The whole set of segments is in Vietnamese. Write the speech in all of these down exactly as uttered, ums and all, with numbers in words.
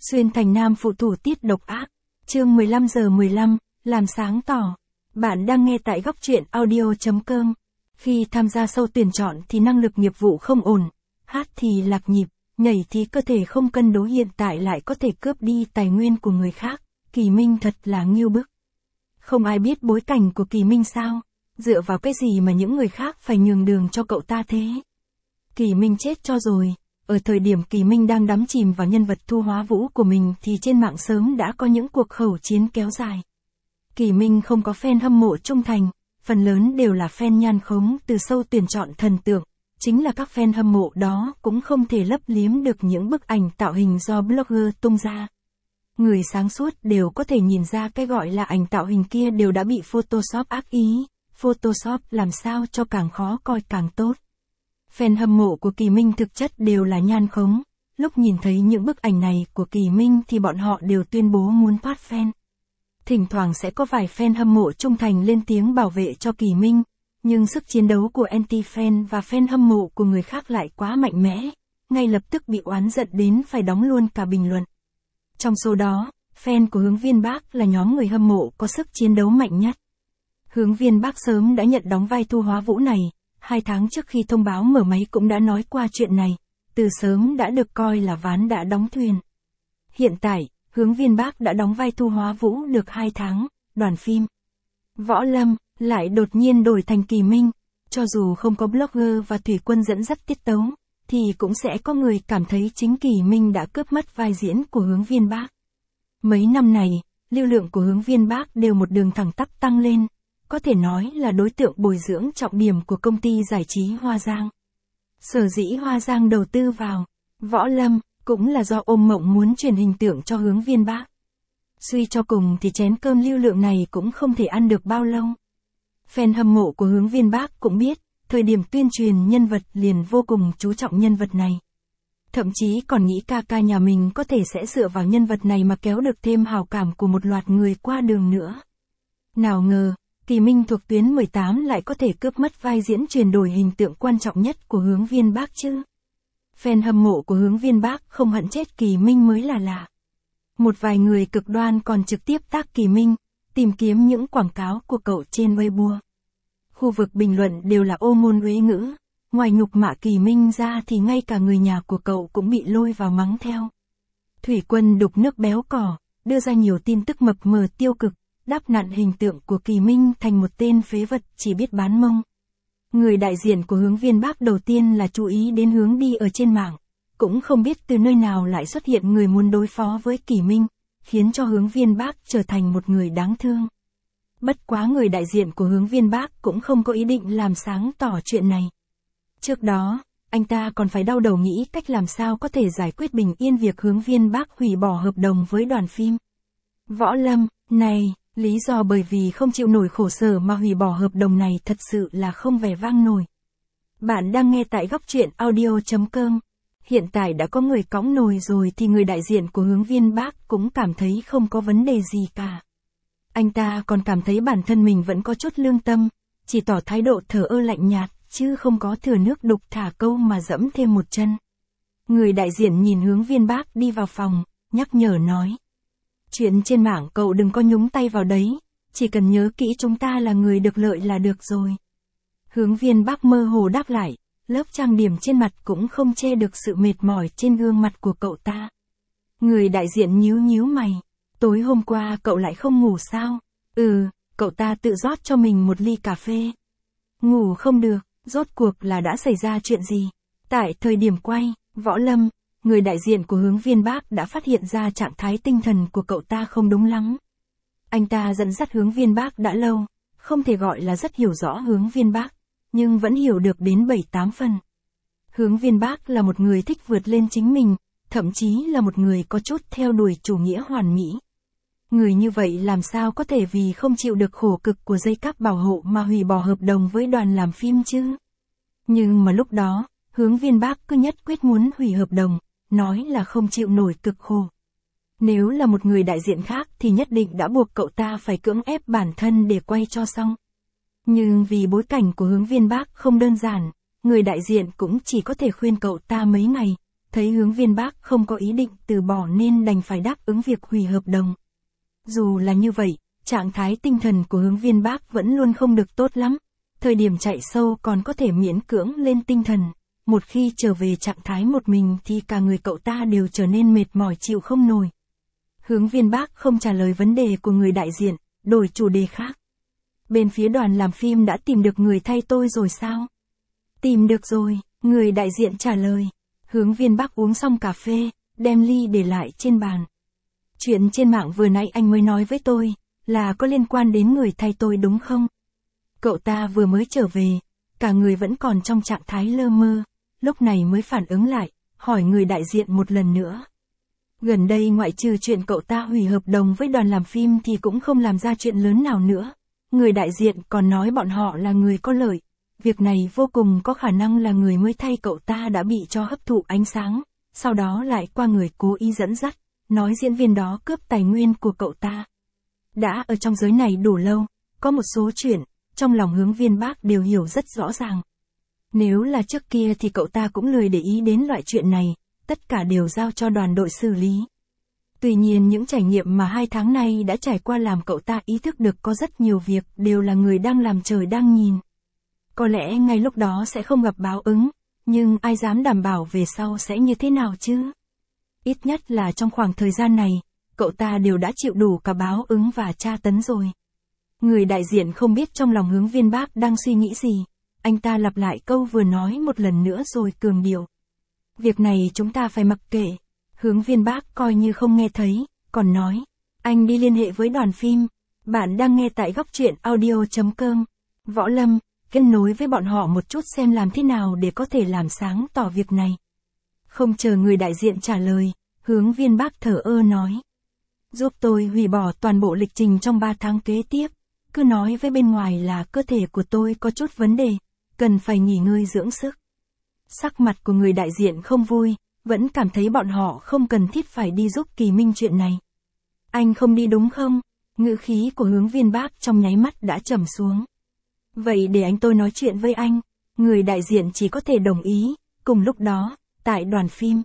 Xuyên thành nam phụ thủ tiết độc ác. Chương mười lăm giờ mười lăm, làm sáng tỏ. Bạn đang nghe tại góc truyện audio.com. Khi tham gia sâu tuyển chọn thì năng lực nghiệp vụ không ổn, hát thì lạc nhịp, nhảy thì cơ thể không cân đối, hiện tại lại có thể cướp đi tài nguyên của người khác. Kỳ Minh thật là ngưu bức. Không ai biết bối cảnh của Kỳ Minh sao? Dựa vào cái gì mà những người khác phải nhường đường cho cậu ta thế? Kỳ Minh chết cho rồi. Ở thời điểm Kỳ Minh đang đắm chìm vào nhân vật Thu Hóa Vũ của mình thì trên mạng sớm đã có những cuộc khẩu chiến kéo dài. Kỳ Minh không có fan hâm mộ trung thành, phần lớn đều là fan nhan khống từ sâu tuyển chọn thần tượng. Chính là các fan hâm mộ đó cũng không thể lấp liếm được những bức ảnh tạo hình do blogger tung ra. Người sáng suốt đều có thể nhìn ra cái gọi là ảnh tạo hình kia đều đã bị Photoshop ác ý. Photoshop làm sao cho càng khó coi càng tốt. Fan hâm mộ của Kỳ Minh thực chất đều là nhan khống. Lúc nhìn thấy những bức ảnh này của Kỳ Minh thì bọn họ đều tuyên bố muốn thoát fan. Thỉnh thoảng sẽ có vài fan hâm mộ trung thành lên tiếng bảo vệ cho Kỳ Minh, nhưng sức chiến đấu của anti-fan và fan hâm mộ của người khác lại quá mạnh mẽ, ngay lập tức bị oán giận đến phải đóng luôn cả bình luận. Trong số đó, fan của Hướng Viên Bác là nhóm người hâm mộ có sức chiến đấu mạnh nhất. Hướng Viên Bác sớm đã nhận đóng vai Thu Hóa Vũ này, hai tháng trước khi thông báo mở máy cũng đã nói qua chuyện này, từ sớm đã được coi là ván đã đóng thuyền. Hiện tại, Hướng Viên Bác đã đóng vai Thu Hóa Vũ được hai tháng, đoàn phim Võ Lâm lại đột nhiên đổi thành Kỳ Minh, cho dù không có blogger và thủy quân dẫn dắt tiết tấu, thì cũng sẽ có người cảm thấy chính Kỳ Minh đã cướp mất vai diễn của Hướng Viên Bác. Mấy năm này, lưu lượng của Hướng Viên Bác đều một đường thẳng tắp tăng lên, có thể nói là đối tượng bồi dưỡng trọng điểm của công ty giải trí Hoa Giang. Sở dĩ Hoa Giang đầu tư vào Võ Lâm, cũng là do ôm mộng muốn truyền hình tượng cho Hướng Viên Bác. Suy cho cùng thì chén cơm lưu lượng này cũng không thể ăn được bao lâu. Fan hâm mộ của Hướng Viên Bác cũng biết, thời điểm tuyên truyền nhân vật liền vô cùng chú trọng nhân vật này. Thậm chí còn nghĩ ca ca nhà mình có thể sẽ dựa vào nhân vật này mà kéo được thêm hào cảm của một loạt người qua đường nữa. Nào ngờ, Kỳ Minh thuộc tuyến mười tám lại có thể cướp mất vai diễn chuyển đổi hình tượng quan trọng nhất của Hướng Viên Bác chứ. Fan hâm mộ của Hướng Viên Bác không hận chết Kỳ Minh mới là lạ. Một vài người cực đoan còn trực tiếp tag Kỳ Minh, tìm kiếm những quảng cáo của cậu trên Weibo. Khu vực bình luận đều là ô môn uế ngữ, ngoài nhục mạ Kỳ Minh ra thì ngay cả người nhà của cậu cũng bị lôi vào mắng theo. Thủy quân đục nước béo cỏ, đưa ra nhiều tin tức mập mờ tiêu cực, đắp nặn hình tượng của Kỳ Minh thành một tên phế vật chỉ biết bán mông. Người đại diện của Hướng Viên Bác đầu tiên là chú ý đến hướng đi ở trên mạng, cũng không biết từ nơi nào lại xuất hiện người muốn đối phó với Kỳ Minh, khiến cho Hướng Viên Bác trở thành một người đáng thương. Bất quá người đại diện của Hướng Viên Bác cũng không có ý định làm sáng tỏ chuyện này. Trước đó, anh ta còn phải đau đầu nghĩ cách làm sao có thể giải quyết bình yên việc Hướng Viên Bác hủy bỏ hợp đồng với đoàn phim Võ Lâm này. Lý do bởi vì không chịu nổi khổ sở mà hủy bỏ hợp đồng này thật sự là không vẻ vang nổi. Bạn đang nghe tại góc truyện audio.com. Hiện tại đã có người cõng nồi rồi thì người đại diện của Hướng Viên Bác cũng cảm thấy không có vấn đề gì cả. Anh ta còn cảm thấy bản thân mình vẫn có chút lương tâm, chỉ tỏ thái độ thờ ơ lạnh nhạt, chứ không có thừa nước đục thả câu mà dẫm thêm một chân. Người đại diện nhìn Hướng Viên Bác đi vào phòng, nhắc nhở nói. Chuyện trên mạng cậu đừng có nhúng tay vào đấy, chỉ cần nhớ kỹ chúng ta là người được lợi là được rồi. Hướng Viên Bác mơ hồ đáp lại, lớp trang điểm trên mặt cũng không che được sự mệt mỏi trên gương mặt của cậu ta. Người đại diện nhíu nhíu mày, tối hôm qua cậu lại không ngủ sao? Ừ, cậu ta tự rót cho mình một ly cà phê. Ngủ không được, rốt cuộc là đã xảy ra chuyện gì? Tại thời điểm quay Võ Lâm, người đại diện của Hướng Viên Bác đã phát hiện ra trạng thái tinh thần của cậu ta không đúng lắm. Anh ta dẫn dắt Hướng Viên Bác đã lâu, không thể gọi là rất hiểu rõ Hướng Viên Bác, nhưng vẫn hiểu được đến bảy tám phần. Hướng Viên Bác là một người thích vượt lên chính mình, thậm chí là một người có chút theo đuổi chủ nghĩa hoàn mỹ. Người như vậy làm sao có thể vì không chịu được khổ cực của dây cáp bảo hộ mà hủy bỏ hợp đồng với đoàn làm phim chứ? Nhưng mà lúc đó, Hướng Viên Bác cứ nhất quyết muốn hủy hợp đồng, nói là không chịu nổi cực khổ. Nếu là một người đại diện khác thì nhất định đã buộc cậu ta phải cưỡng ép bản thân để quay cho xong. Nhưng vì bối cảnh của Hướng Viên Bác không đơn giản, người đại diện cũng chỉ có thể khuyên cậu ta mấy ngày, thấy Hướng Viên Bác không có ý định từ bỏ nên đành phải đáp ứng việc hủy hợp đồng. Dù là như vậy, trạng thái tinh thần của Hướng Viên Bác vẫn luôn không được tốt lắm. Thời điểm chạy sâu còn có thể miễn cưỡng lên tinh thần. Một khi trở về trạng thái một mình thì cả người cậu ta đều trở nên mệt mỏi chịu không nổi. Hướng Viên Bác không trả lời vấn đề của người đại diện, đổi chủ đề khác. Bên phía đoàn làm phim đã tìm được người thay tôi rồi sao? Tìm được rồi, người đại diện trả lời. Hướng Viên Bác uống xong cà phê, đem ly để lại trên bàn. Chuyện trên mạng vừa nãy anh mới nói với tôi, là có liên quan đến người thay tôi đúng không? Cậu ta vừa mới trở về, cả người vẫn còn trong trạng thái lơ mơ, lúc này mới phản ứng lại, hỏi người đại diện một lần nữa. Gần đây ngoại trừ chuyện cậu ta hủy hợp đồng với đoàn làm phim thì cũng không làm ra chuyện lớn nào nữa. Người đại diện còn nói bọn họ là người có lợi. Việc này vô cùng có khả năng là người mới thay cậu ta đã bị cho hấp thụ ánh sáng, sau đó lại qua người cố ý dẫn dắt, nói diễn viên đó cướp tài nguyên của cậu ta. Đã ở trong giới này đủ lâu, có một số chuyện, trong lòng Hướng Viên Bác đều hiểu rất rõ ràng. Nếu là trước kia thì cậu ta cũng lười để ý đến loại chuyện này, tất cả đều giao cho đoàn đội xử lý. Tuy nhiên những trải nghiệm mà hai tháng nay đã trải qua làm cậu ta ý thức được có rất nhiều việc đều là người đang làm trời đang nhìn. Có lẽ ngay lúc đó sẽ không gặp báo ứng, nhưng ai dám đảm bảo về sau sẽ như thế nào chứ? Ít nhất là trong khoảng thời gian này, cậu ta đều đã chịu đủ cả báo ứng và tra tấn rồi. Người đại diện không biết trong lòng Hướng Viên Bác đang suy nghĩ gì, anh ta lặp lại câu vừa nói một lần nữa rồi cường điệu. Việc này chúng ta phải mặc kệ. Hướng Viên Bác coi như không nghe thấy, còn nói, anh đi liên hệ với đoàn phim. Bạn đang nghe tại góc truyện audio chấm com. Võ Lâm, kết nối với bọn họ một chút xem làm thế nào để có thể làm sáng tỏ việc này. Không chờ người đại diện trả lời, Hướng Viên Bác thở ơ nói. Giúp tôi hủy bỏ toàn bộ lịch trình trong ba tháng kế tiếp. Cứ nói với bên ngoài là cơ thể của tôi có chút vấn đề, cần phải nghỉ ngơi dưỡng sức. Sắc mặt của người đại diện không vui, vẫn cảm thấy bọn họ không cần thiết phải đi giúp Kỳ Minh chuyện này. Anh không đi đúng không? Ngữ khí của Hướng Viên Bác trong nháy mắt đã trầm xuống. Vậy để anh tôi nói chuyện với anh. Người đại diện chỉ có thể đồng ý. Cùng lúc đó, tại đoàn phim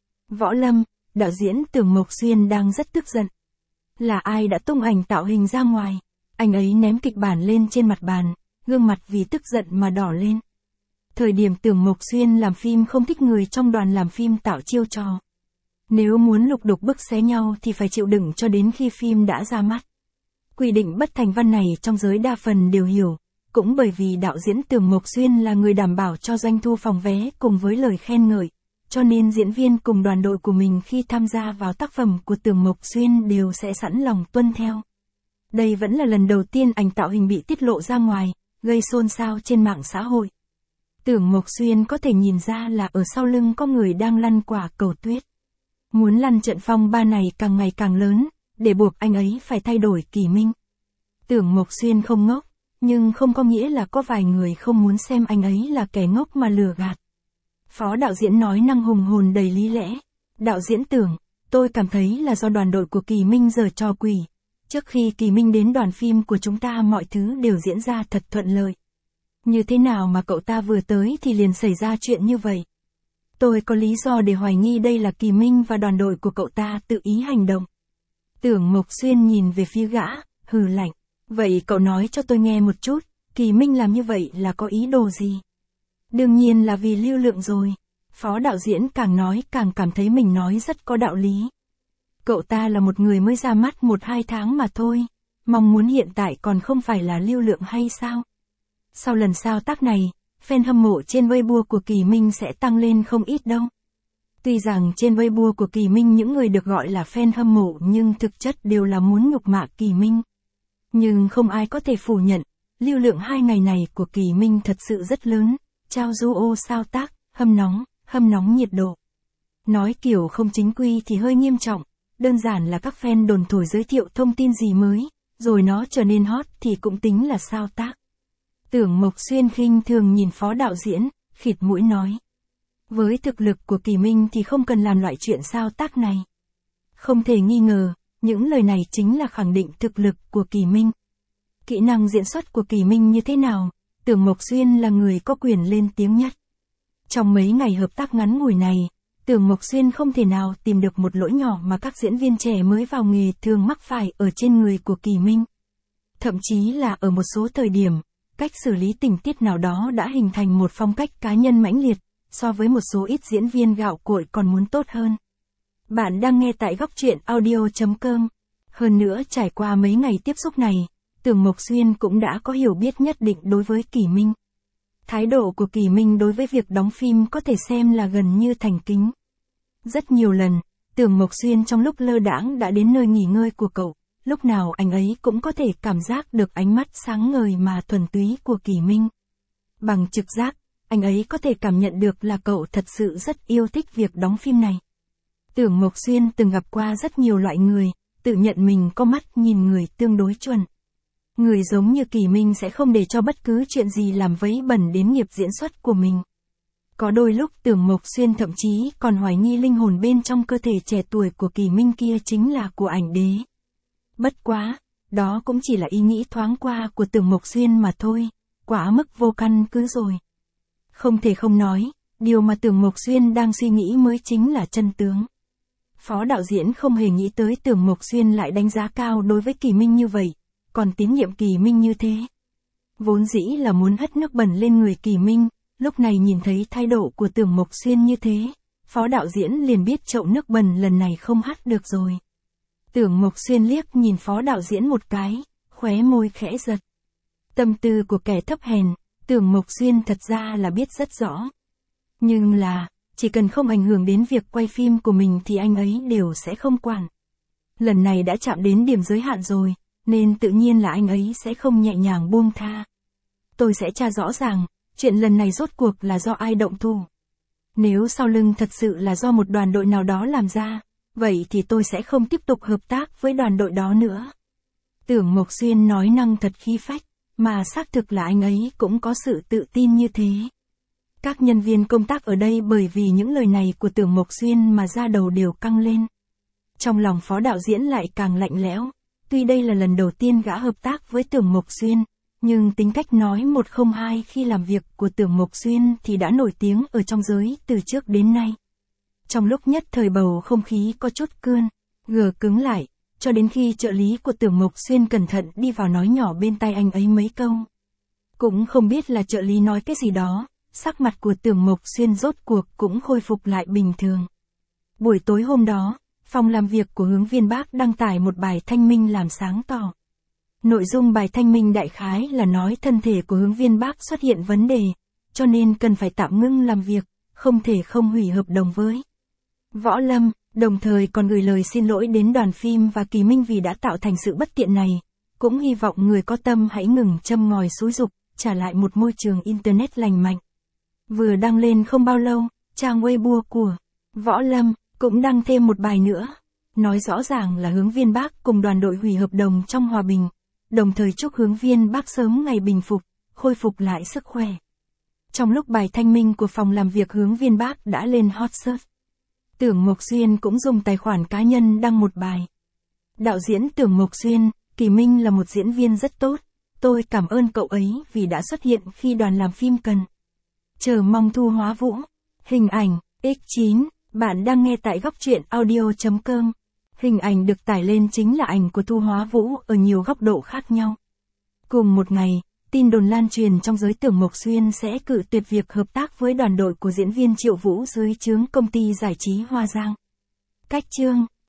Võ Lâm, đạo diễn Tưởng Mộc Xuyên đang rất tức giận. Là ai đã tung ảnh tạo hình ra ngoài? Anh ấy ném kịch bản lên trên mặt bàn, gương mặt vì tức giận mà đỏ lên. Thời điểm Tưởng Mộc Xuyên làm phim không thích người trong đoàn làm phim tạo chiêu trò. Nếu muốn lục đục bức xé nhau thì phải chịu đựng cho đến khi phim đã ra mắt. Quy định bất thành văn này trong giới đa phần đều hiểu, cũng bởi vì đạo diễn Tưởng Mộc Xuyên là người đảm bảo cho doanh thu phòng vé cùng với lời khen ngợi, cho nên diễn viên cùng đoàn đội của mình khi tham gia vào tác phẩm của Tưởng Mộc Xuyên đều sẽ sẵn lòng tuân theo. Đây vẫn là lần đầu tiên ảnh tạo hình bị tiết lộ ra ngoài, gây xôn xao trên mạng xã hội. Tưởng Mộc Xuyên có thể nhìn ra là ở sau lưng có người đang lăn quả cầu tuyết. Muốn lăn trận phong ba này càng ngày càng lớn, để buộc anh ấy phải thay đổi Kỳ Minh. Tưởng Mộc Xuyên không ngốc, nhưng không có nghĩa là có vài người không muốn xem anh ấy là kẻ ngốc mà lừa gạt. Phó đạo diễn nói năng hùng hồn đầy lý lẽ. Đạo diễn Tưởng, tôi cảm thấy là do đoàn đội của Kỳ Minh giở trò quỷ. Trước khi Kỳ Minh đến đoàn phim của chúng ta mọi thứ đều diễn ra thật thuận lợi. Như thế nào mà cậu ta vừa tới thì liền xảy ra chuyện như vậy? Tôi có lý do để hoài nghi đây là Kỳ Minh và đoàn đội của cậu ta tự ý hành động. Tưởng Mộc Xuyên nhìn về phía gã, hừ lạnh. Vậy cậu nói cho tôi nghe một chút, Kỳ Minh làm như vậy là có ý đồ gì? Đương nhiên là vì lưu lượng rồi. Phó đạo diễn càng nói càng cảm thấy mình nói rất có đạo lý. Cậu ta là một người mới ra mắt một hai tháng mà thôi. Mong muốn hiện tại còn không phải là lưu lượng hay sao? Sau lần sao tác này, fan hâm mộ trên Weibo của Kỳ Minh sẽ tăng lên không ít đâu. Tuy rằng trên Weibo của Kỳ Minh những người được gọi là fan hâm mộ nhưng thực chất đều là muốn nhục mạ Kỳ Minh. Nhưng không ai có thể phủ nhận, lưu lượng hai ngày này của Kỳ Minh thật sự rất lớn, trao duo sao tác, hâm nóng, hâm nóng nhiệt độ. Nói kiểu không chính quy thì hơi nghiêm trọng, đơn giản là các fan đồn thổi giới thiệu thông tin gì mới, rồi nó trở nên hot thì cũng tính là sao tác. Tưởng Mộc Xuyên khinh thường nhìn phó đạo diễn, khịt mũi nói. Với thực lực của Kỳ Minh thì không cần làm loại chuyện sao tác này. Không thể nghi ngờ, những lời này chính là khẳng định thực lực của Kỳ Minh. Kỹ năng diễn xuất của Kỳ Minh như thế nào, Tưởng Mộc Xuyên là người có quyền lên tiếng nhất. Trong mấy ngày hợp tác ngắn ngủi này, Tưởng Mộc Xuyên không thể nào tìm được một lỗi nhỏ mà các diễn viên trẻ mới vào nghề thường mắc phải ở trên người của Kỳ Minh. Thậm chí là ở một số thời điểm, cách xử lý tình tiết nào đó đã hình thành một phong cách cá nhân mãnh liệt, so với một số ít diễn viên gạo cội còn muốn tốt hơn. Bạn đang nghe tại góc truyện audio chấm com. Hơn nữa trải qua mấy ngày tiếp xúc này, Tưởng Mộc Xuyên cũng đã có hiểu biết nhất định đối với Kỳ Minh. Thái độ của Kỳ Minh đối với việc đóng phim có thể xem là gần như thành kính. Rất nhiều lần, Tưởng Mộc Xuyên trong lúc lơ đãng đã đến nơi nghỉ ngơi của cậu, lúc nào anh ấy cũng có thể cảm giác được ánh mắt sáng ngời mà thuần túy của Kỳ Minh. Bằng trực giác, anh ấy có thể cảm nhận được là cậu thật sự rất yêu thích việc đóng phim này. Tưởng Mộc Xuyên từng gặp qua rất nhiều loại người, tự nhận mình có mắt nhìn người tương đối chuẩn. Người giống như Kỳ Minh sẽ không để cho bất cứ chuyện gì làm vấy bẩn đến nghiệp diễn xuất của mình. Có đôi lúc Tưởng Mộc Xuyên thậm chí còn hoài nghi linh hồn bên trong cơ thể trẻ tuổi của Kỳ Minh kia chính là của ảnh đế. Bất quá, đó cũng chỉ là ý nghĩ thoáng qua của Tưởng Mộc Xuyên mà thôi, quá mức vô căn cứ rồi. Không thể không nói, điều mà Tưởng Mộc Xuyên đang suy nghĩ mới chính là chân tướng. Phó đạo diễn không hề nghĩ tới Tưởng Mộc Xuyên lại đánh giá cao đối với Kỳ Minh như vậy, còn tín nhiệm Kỳ Minh như thế. Vốn dĩ là muốn hất nước bẩn lên người Kỳ Minh, lúc này nhìn thấy thái độ của Tưởng Mộc Xuyên như thế, phó đạo diễn liền biết chậu nước bẩn lần này không hắt được rồi. Tưởng Mộc Xuyên liếc nhìn phó đạo diễn một cái, khóe môi khẽ giật. Tâm tư của kẻ thấp hèn, Tưởng Mộc Xuyên thật ra là biết rất rõ. Nhưng là, chỉ cần không ảnh hưởng đến việc quay phim của mình thì anh ấy đều sẽ không quản. Lần này đã chạm đến điểm giới hạn rồi, nên tự nhiên là anh ấy sẽ không nhẹ nhàng buông tha. Tôi sẽ tra rõ ràng, chuyện lần này rốt cuộc là do ai động thủ. Nếu sau lưng thật sự là do một đoàn đội nào đó làm ra, vậy thì tôi sẽ không tiếp tục hợp tác với đoàn đội đó nữa. Tưởng Mộc Xuyên nói năng thật khí phách, mà xác thực là anh ấy cũng có sự tự tin như thế. Các nhân viên công tác ở đây bởi vì những lời này của Tưởng Mộc Xuyên mà da đầu đều căng lên. Trong lòng phó đạo diễn lại càng lạnh lẽo, tuy đây là lần đầu tiên gã hợp tác với Tưởng Mộc Xuyên, nhưng tính cách nói một không hai khi làm việc của Tưởng Mộc Xuyên thì đã nổi tiếng ở trong giới từ trước đến nay. Trong lúc nhất thời bầu không khí có chút cơn, gờ cứng lại, cho đến khi trợ lý của Tưởng Mộc Xuyên cẩn thận đi vào nói nhỏ bên tai anh ấy mấy câu. Cũng không biết là trợ lý nói cái gì đó, sắc mặt của Tưởng Mộc Xuyên rốt cuộc cũng khôi phục lại bình thường. Buổi tối hôm đó, phòng làm việc của Hướng Viên Bác đăng tải một bài thanh minh làm sáng tỏ. Nội dung bài thanh minh đại khái là nói thân thể của Hướng Viên Bác xuất hiện vấn đề, cho nên cần phải tạm ngưng làm việc, không thể không hủy hợp đồng với Võ Lâm, đồng thời còn gửi lời xin lỗi đến đoàn phim và Kỳ Minh vì đã tạo thành sự bất tiện này, cũng hy vọng người có tâm hãy ngừng châm ngòi xúi giục, trả lại một môi trường Internet lành mạnh. Vừa đăng lên không bao lâu, trang Weibo của Võ Lâm cũng đăng thêm một bài nữa, nói rõ ràng là Hướng Viên Bác cùng đoàn đội hủy hợp đồng trong hòa bình, đồng thời chúc Hướng Viên Bác sớm ngày bình phục, khôi phục lại sức khỏe. Trong lúc bài thanh minh của phòng làm việc Hướng Viên Bác đã lên hot search, Tưởng Mộc Xuyên cũng dùng tài khoản cá nhân đăng một bài. Đạo diễn Tưởng Mộc Xuyên, Kỳ Minh là một diễn viên rất tốt, tôi cảm ơn cậu ấy vì đã xuất hiện khi đoàn làm phim cần. Chờ mong Thu Hóa Vũ. Hình ảnh, ích chín, bạn đang nghe tại góc truyện audio chấm com. Hình ảnh được tải lên chính là ảnh của Thu Hóa Vũ ở nhiều góc độ khác nhau. Cùng một ngày, tin đồn lan truyền trong giới Tưởng Mộc Xuyên sẽ cự tuyệt việc hợp tác với đoàn đội của diễn viên Triệu Vũ dưới trướng công ty giải trí Hoa Giang. Cách chương